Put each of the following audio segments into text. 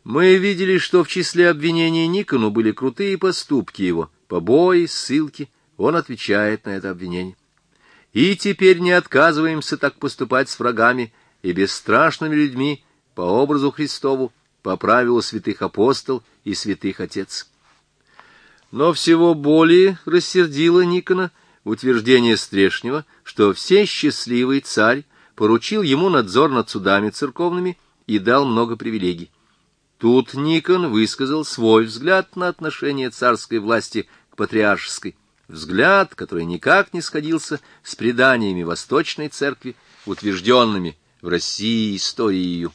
Мы видели, что в числе обвинений Никону были крутые поступки его, побои, ссылки. Он отвечает на это обвинение. И теперь не отказываемся так поступать с врагами и бесстрашными людьми по образу Христову, по правилу святых апостол и святых отец. Но всего более рассердило Никона утверждение Стрешнего, что всесчастливый царь поручил ему надзор над судами церковными и дал много привилегий. Тут Никон высказал свой взгляд на отношение царской власти к патриаршеской, взгляд, который никак не сходился с преданиями Восточной Церкви, утвержденными в России историей.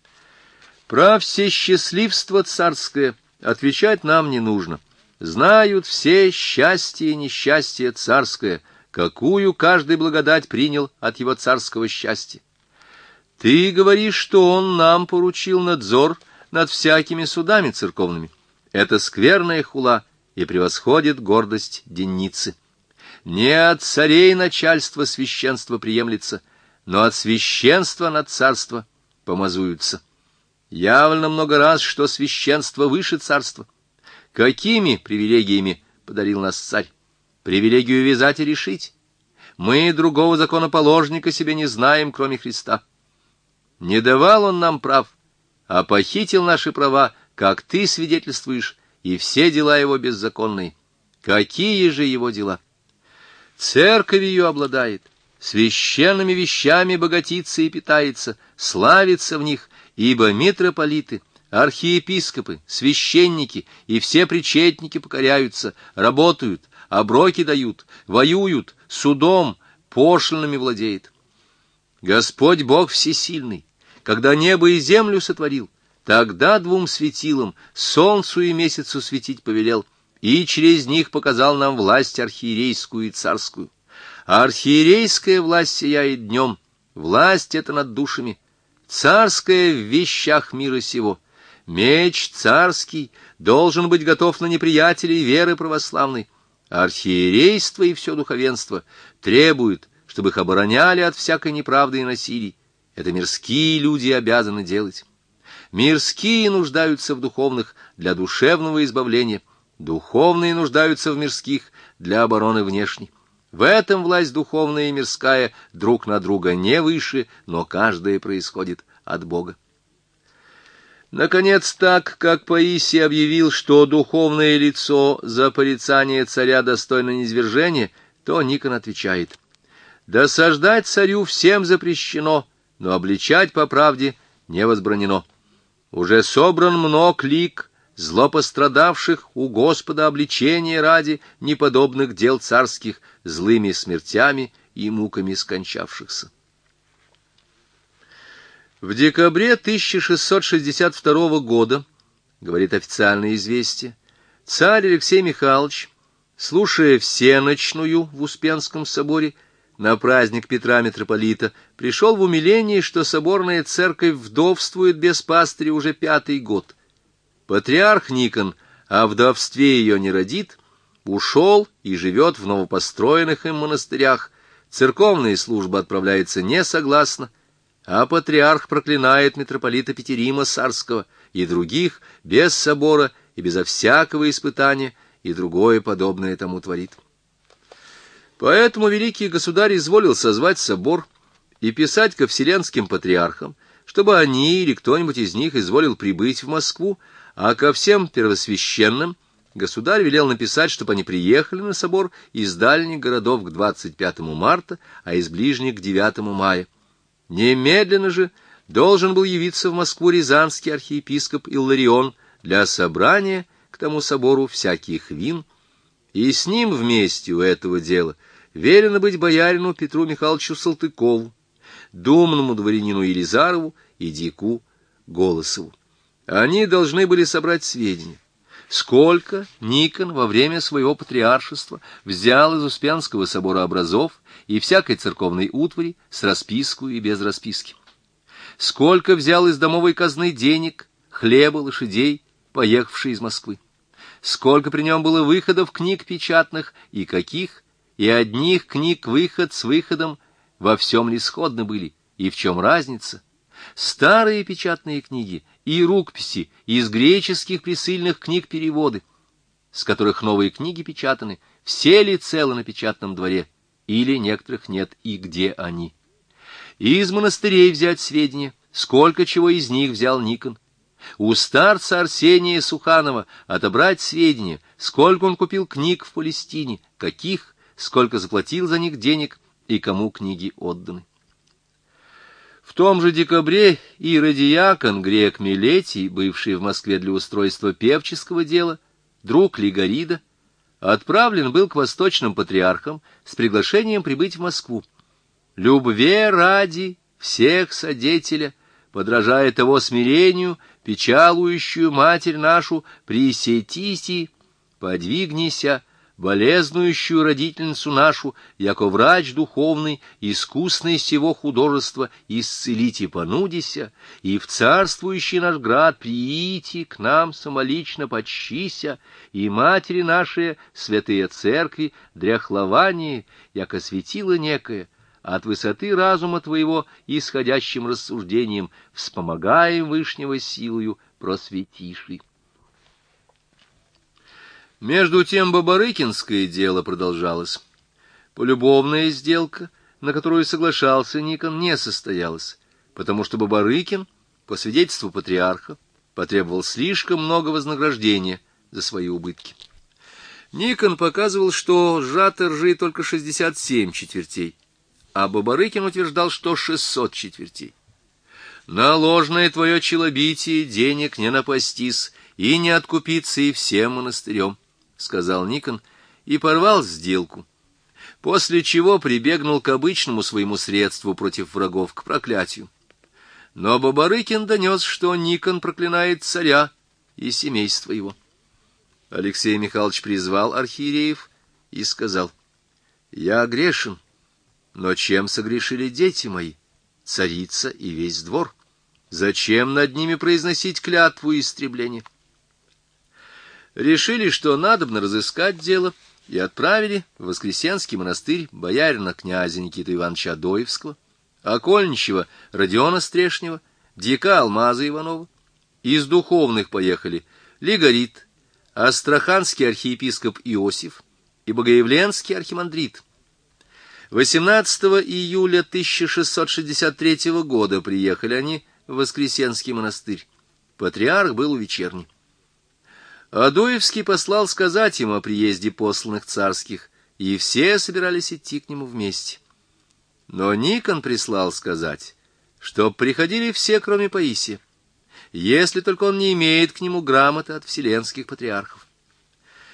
Про всесчастливство царское отвечать нам не нужно. Знают все счастье и несчастье царское, какую каждый благодать принял от его царского счастья. Ты говоришь, что он нам поручил надзор над всякими судами церковными. Это скверная хула и превосходит гордость денницы. Не от царей начальство священства приемлется, но от священства над царство помазуются. Явлено много раз, что священство выше царства. Какими привилегиями подарил нас царь? Привилегию вязать и решить. Мы другого законоположника себе не знаем, кроме Христа. Не давал он нам прав, а похитил наши права, как ты свидетельствуешь, и все дела его беззаконные. Какие же его дела? Церковь ее обладает, священными вещами богатится и питается, славится в них, ибо митрополиты, архиепископы, священники и все причетники покоряются, работают, оброки дают, воюют, судом, пошлинами владеет. Господь Бог всесильный, когда небо и землю сотворил, тогда двум светилам, солнцу и месяцу светить повелел, и через них показал нам власть архиерейскую и царскую. А архиерейская власть сияет днем, власть эта над душами, царская в вещах мира сего. Меч царский должен быть готов на неприятелей веры православной. Архиерейство и все духовенство требуют, чтобы их обороняли от всякой неправды и насилий. Это мирские люди обязаны делать. Мирские нуждаются в духовных для душевного избавления, духовные нуждаются в мирских для обороны внешней. В этом власть духовная и мирская друг на друга не выше, но каждая происходит от Бога. Наконец, так как Паисий объявил, что духовное лицо за порицание царя достойно низвержения, то Никон отвечает: «Досаждать царю всем запрещено, но обличать по правде не возбранено. Уже собран мног лик злопострадавших у Господа обличения ради неподобных дел царских, злыми смертями и муками скончавшихся». В декабре 1662 года, говорит официальное известие, царь Алексей Михайлович, слушая всеночную в Успенском соборе на праздник Петра Митрополита, пришел в умиление, что соборная церковь вдовствует без пастыря уже 5-й год. Патриарх Никон о вдовстве ее не родит, ушел и живет в новопостроенных им монастырях, церковная служба отправляется несогласно, а патриарх проклинает митрополита Петерима Сарского и других без собора и безо всякого испытания, и другое подобное тому творит. Поэтому великий государь изволил созвать собор и писать ко вселенским патриархам, чтобы они или кто-нибудь из них изволил прибыть в Москву, а ко всем первосвященным государь велел написать, чтобы они приехали на собор из дальних городов к 25 марта, а из ближних к 9 мая. Немедленно же должен был явиться в Москву рязанский архиепископ Илларион для собрания к тому собору всяких вин, и с ним вместе у этого дела велено быть боярину Петру Михайловичу Салтыкову, думному дворянину Елизарову и дьяку Голосову. Они должны были собрать сведения, сколько Никон во время своего патриаршества взял из Успенского собора образов и всякой церковной утвари с расписку и без расписки, сколько взял из домовой казны денег, хлеба, лошадей, поехавшие из Москвы, сколько при нем было выходов книг печатных и каких, и одних книг выход с выходом во всем ли сходны были, и в чем разница, старые печатные книги и рукописи из греческих присыльных книг переводы, с которых новые книги печатаны, все ли целы на печатном дворе, или некоторых нет, и где они. И из монастырей взять сведения, сколько чего из них взял Никон. У старца Арсения Суханова отобрать сведения, сколько он купил книг в Палестине, каких, сколько заплатил за них денег и кому книги отданы. В том же декабре иеродиакон грек Милетий, бывший в Москве для устройства певческого дела, друг Лигарида, отправлен был к восточным патриархам с приглашением прибыть в Москву. Любве ради всех содетеля, подражая того смирению, печалующую Матерь нашу, присетиси, подвигнися, болезнующую родительницу нашу, яко врач духовный, искусный сего художества, исцелите понудися, и в царствующий наш град приити, к нам самолично почтися, и матери наши, святые церкви, дряхлование, яко светило некое, от высоты разума твоего исходящим рассуждением, вспомогаем вышнего силою, просветиши. Между тем бабарыкинское дело продолжалось. Полюбовная сделка, на которую соглашался Никон, не состоялась, потому что Бабарыкин, по свидетельству патриарха, потребовал слишком много вознаграждения за свои убытки. Никон показывал, что сжато ржи только 67 четвертей, а Бабарыкин утверждал, что 600 четвертей. На ложное твое челобитие денег не напастись и не откупиться и всем монастырем, — сказал Никон, и порвал сделку, после чего прибегнул к обычному своему средству против врагов, к проклятию. Но Бабарыкин донес, что Никон проклинает царя и семейство его. Алексей Михайлович призвал архиереев и сказал: «Я грешен, но чем согрешили дети мои, царица и весь двор? Зачем над ними произносить клятву истребления?» Решили, что надобно разыскать дело, и отправили в Воскресенский монастырь боярина князя Никиту Ивановича Адоевского, окольничего Родиона Стрешнего, дьяка Алмаза Иванова. Из духовных поехали Лигарит, астраханский архиепископ Иосиф и богоявленский архимандрит. 18 июля 1663 года приехали они в Воскресенский монастырь. Патриарх был у вечерни. Адоевский послал сказать им о приезде посланных царских, и все собирались идти к нему вместе. Но Никон прислал сказать, чтоб приходили все, кроме Паисия, если только он не имеет к нему грамоты от вселенских патриархов.